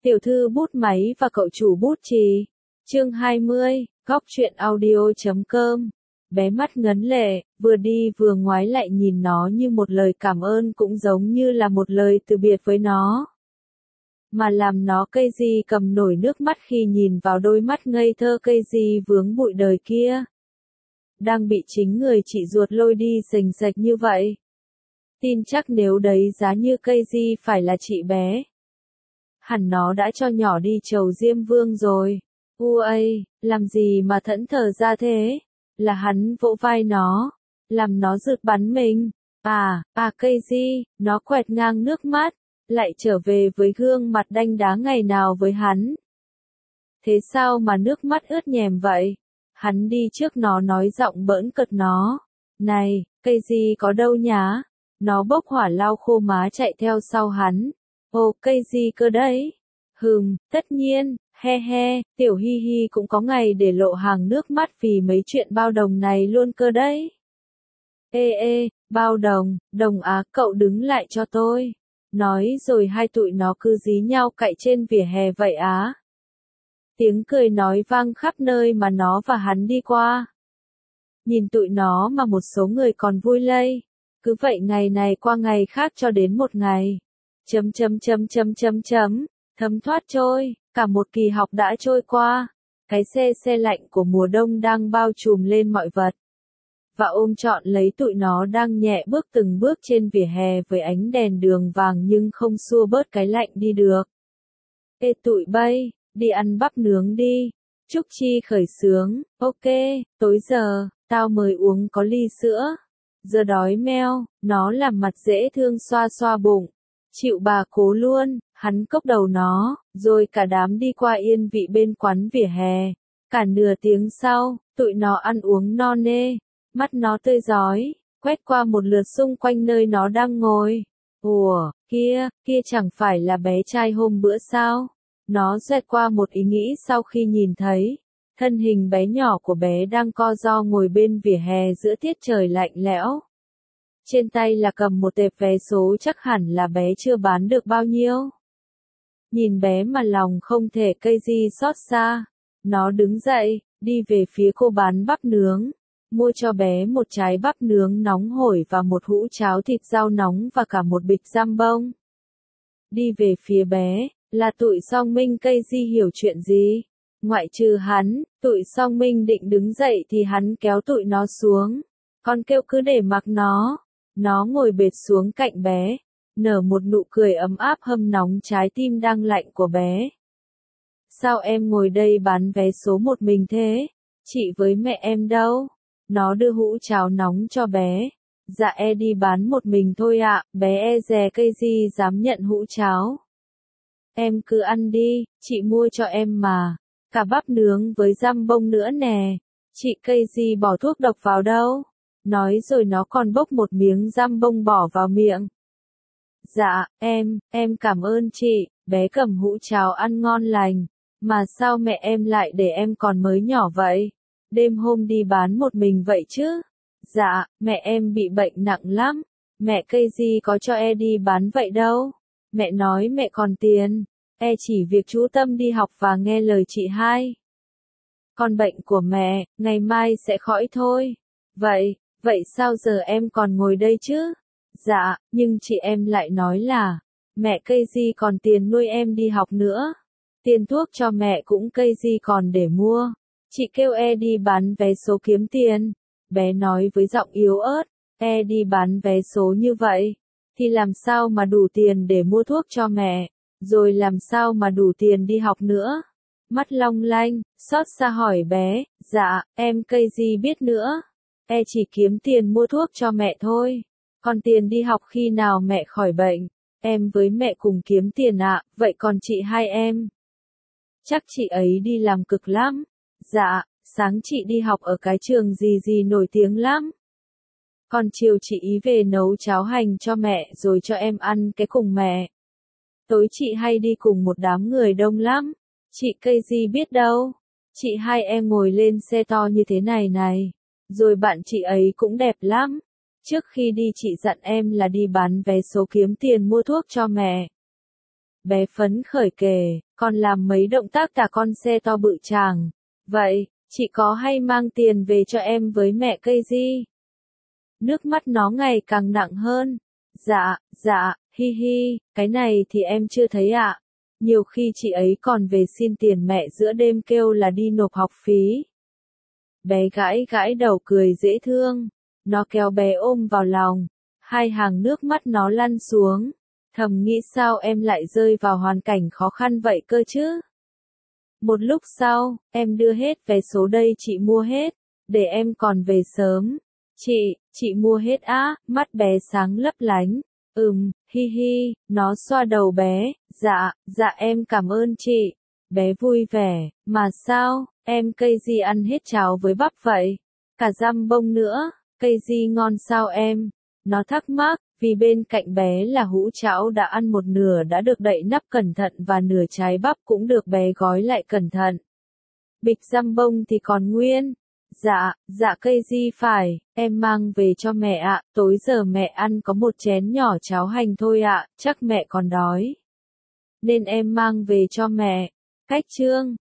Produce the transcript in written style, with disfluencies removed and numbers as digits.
Tiểu thư bút máy và cậu chủ bút chì. Chương 20, góc truyện audio.com. Bé mắt ngấn lệ, vừa đi vừa ngoái lại nhìn nó như một lời cảm ơn cũng giống như là một lời từ biệt với nó. Mà làm nó cây gì cầm nổi nước mắt khi nhìn vào đôi mắt ngây thơ cây gì vướng bụi đời kia. Đang bị chính người chị ruột lôi đi rình rạch như vậy. Tin chắc nếu đấy giá như cây gì phải là chị bé. Hẳn nó đã cho nhỏ đi chầu Diêm Vương rồi. Uây, làm gì mà thẫn thờ ra thế? Là hắn vỗ vai nó, làm nó rực bắn mình. Cây gì, nó quẹt ngang nước mắt, lại trở về với gương mặt đanh đá ngày nào với hắn. Thế sao mà nước mắt ướt nhèm vậy? Hắn đi trước nó nói giọng bỡn cợt nó. Này, cây gì có đâu nhá? Nó bốc hỏa lau khô má chạy theo sau hắn. Ồ, cây gì cơ đấy? Tất nhiên, he he, tiểu hi hi cũng có ngày để lộ hàng nước mắt vì mấy chuyện bao đồng này luôn cơ đấy. Ê, bao đồng, đồng á, cậu đứng lại cho tôi. Nói rồi hai tụi nó cứ dí nhau cạy trên vỉa hè vậy á. Tiếng cười nói vang khắp nơi mà nó và hắn đi qua. Nhìn tụi nó mà một số người còn vui lây. Cứ vậy ngày này qua ngày khác cho đến một ngày. Thấm thoát trôi, cả một kỳ học đã trôi qua. Cái xe lạnh của mùa đông đang bao trùm lên mọi vật. Và ôm trọn lấy tụi nó đang nhẹ bước từng bước trên vỉa hè với ánh đèn đường vàng nhưng không xua bớt cái lạnh đi được. Ê tụi bay, đi ăn bắp nướng đi. Trúc Chi khởi xướng, ok, tối giờ, tao mời uống có ly sữa. Giờ đói meo, nó làm mặt dễ thương xoa xoa bụng. Chịu bà cố luôn, hắn cốc đầu nó, rồi cả đám đi qua yên vị bên quán vỉa hè. Cả nửa tiếng sau, tụi nó ăn uống no nê, mắt nó tươi rói, quét qua một lượt xung quanh nơi nó đang ngồi. Ủa, kia chẳng phải là bé trai hôm bữa sao? Nó xoẹt qua một ý nghĩ sau khi nhìn thấy. Thân hình bé nhỏ của bé đang co ro ngồi bên vỉa hè giữa tiết trời lạnh lẽo. Trên tay là cầm một tệp vé số chắc hẳn là bé chưa bán được bao nhiêu. Nhìn bé mà lòng không thể cây gì xót xa. Nó đứng dậy, đi về phía cô bán bắp nướng. Mua cho bé một trái bắp nướng nóng hổi và một hũ cháo thịt rau nóng và cả một bịch giam bông. Đi về phía bé, là tụi Song Minh cây gì hiểu chuyện gì. Ngoại trừ hắn, tụi Song Minh định đứng dậy thì hắn kéo tụi nó xuống. Con kêu cứ để mặc nó. Nó ngồi bệt xuống cạnh bé, nở một nụ cười ấm áp hâm nóng trái tim đang lạnh của bé. Sao em ngồi đây bán vé số một mình thế? Chị với mẹ em đâu? Nó đưa hũ cháo nóng cho bé. Dạ đi bán một mình thôi ạ, bé dè cây gì dám nhận hũ cháo. Em cứ ăn đi, chị mua cho em mà. Cả bắp nướng với giam bông nữa nè. Chị cây gì bỏ thuốc độc vào đâu? Nói rồi nó còn bốc một miếng giam bông bỏ vào miệng. Dạ, em cảm ơn chị, bé cầm hũ cháo ăn ngon lành. Mà sao mẹ em lại để em còn mới nhỏ vậy? Đêm hôm đi bán một mình vậy chứ? Dạ, mẹ em bị bệnh nặng lắm. Mẹ cây gì có cho đi bán vậy đâu. Mẹ nói mẹ còn tiền. Chỉ việc chú tâm đi học và nghe lời chị hai. Còn bệnh của mẹ, ngày mai sẽ khỏi thôi. Vậy sao giờ em còn ngồi đây chứ? Dạ, nhưng chị em lại nói là, mẹ cây gì còn tiền nuôi em đi học nữa. Tiền thuốc cho mẹ cũng cây gì còn để mua. Chị kêu đi bán vé số kiếm tiền. Bé nói với giọng yếu ớt, đi bán vé số như vậy, thì làm sao mà đủ tiền để mua thuốc cho mẹ, rồi làm sao mà đủ tiền đi học nữa. Mắt long lanh, xót xa hỏi bé, dạ, em cây gì biết nữa. Chỉ kiếm tiền mua thuốc cho mẹ thôi. Còn tiền đi học khi nào mẹ khỏi bệnh, em với mẹ cùng kiếm tiền ạ. Vậy còn chị hai em? Chắc chị ấy đi làm cực lắm. Dạ, sáng chị đi học ở cái trường gì nổi tiếng lắm. Còn chiều chị ý về nấu cháo hành cho mẹ rồi cho em ăn cái cùng mẹ. Tối chị hay đi cùng một đám người đông lắm. Chị cây gì biết đâu. Chị hai em ngồi lên xe to như thế này. Rồi bạn chị ấy cũng đẹp lắm. Trước khi đi chị dặn em là đi bán vé số kiếm tiền mua thuốc cho mẹ. Bé phấn khởi kể, còn làm mấy động tác tả con xe to bự chàng. Vậy, chị có hay mang tiền về cho em với mẹ cây gì? Nước mắt nó ngày càng nặng hơn. Dạ, hi hi, cái này thì em chưa thấy ạ. Nhiều khi chị ấy còn về xin tiền mẹ giữa đêm kêu là đi nộp học phí. Bé gãi gãi đầu cười dễ thương. Nó kéo bé ôm vào lòng. Hai hàng nước mắt nó lăn xuống. Thầm nghĩ sao em lại rơi vào hoàn cảnh khó khăn vậy cơ chứ? Một lúc sau, em đưa hết vé số đây chị mua hết, để em còn về sớm. Chị mua hết á, mắt bé sáng lấp lánh. Hi hi, nó xoa đầu bé, dạ em cảm ơn chị. Bé vui vẻ, mà sao, em cây gì ăn hết cháo với bắp vậy? Cả dăm bông nữa, cây gì ngon sao em? Nó thắc mắc, vì bên cạnh bé là hũ cháo đã ăn một nửa đã được đậy nắp cẩn thận và nửa trái bắp cũng được bé gói lại cẩn thận. Bịch dăm bông thì còn nguyên. Dạ cây gì phải, em mang về cho mẹ ạ, tối giờ mẹ ăn có một chén nhỏ cháo hành thôi ạ, chắc mẹ còn đói. Nên em mang về cho mẹ. Cách chương